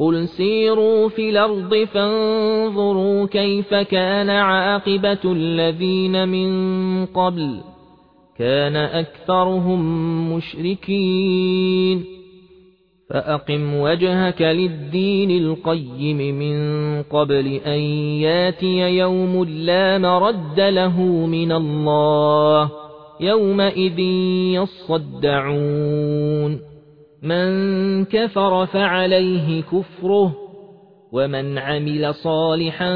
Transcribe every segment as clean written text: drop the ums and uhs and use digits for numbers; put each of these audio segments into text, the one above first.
قل سيروا في الأرض فانظروا كيف كان عاقبة الذين من قبل كان أكثرهم مشركين فأقم وجهك للدين القيم من قبل أن ياتي يوم لا مرد له من الله يومئذ يصدعون من كفر فعليه كفره ومن عمل صالحا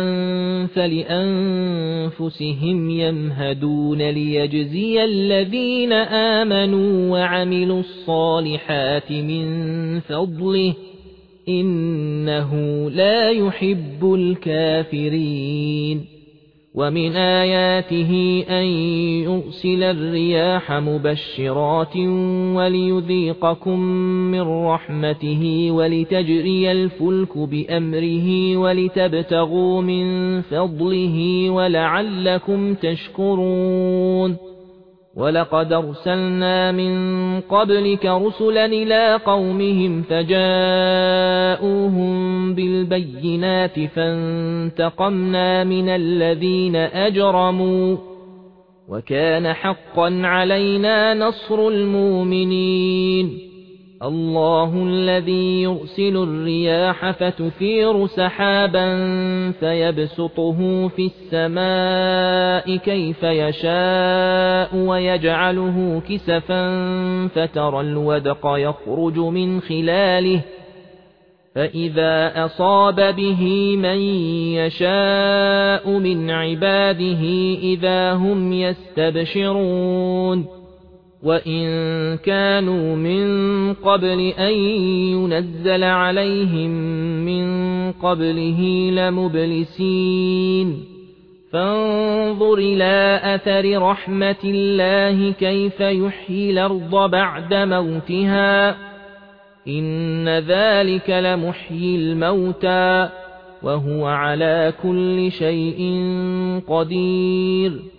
فلأنفسهم يمهدون ليجزي الذين آمنوا وعملوا الصالحات من فضله إنه لا يحب الكافرين ومن آياته أن يرسل الرياح مبشرات وليذيقكم من رحمته ولتجري الفلك بأمره ولتبتغوا من فضله ولعلكم تشكرون ولقد أرسلنا من قبلك رسلا إلى قومهم فجاءوهم بالبينات فانتقمنا من الذين أجرموا وكان حقا علينا نصر المؤمنين الله الذي يرسل الرياح فتثير سحابا فيبسطه في السماء كيف يشاء ويجعله كسفا فترى الودق يخرج من خلاله فإذا أصاب به من يشاء من عباده إذا هم يستبشرون وإن كانوا من قبل أن ينزل عليهم من قبله لمبلسين فانظر إلى أثر رحمة الله كيف يحيي الأرض بعد موتها إن ذلك لمحيي الموتى وهو على كل شيء قدير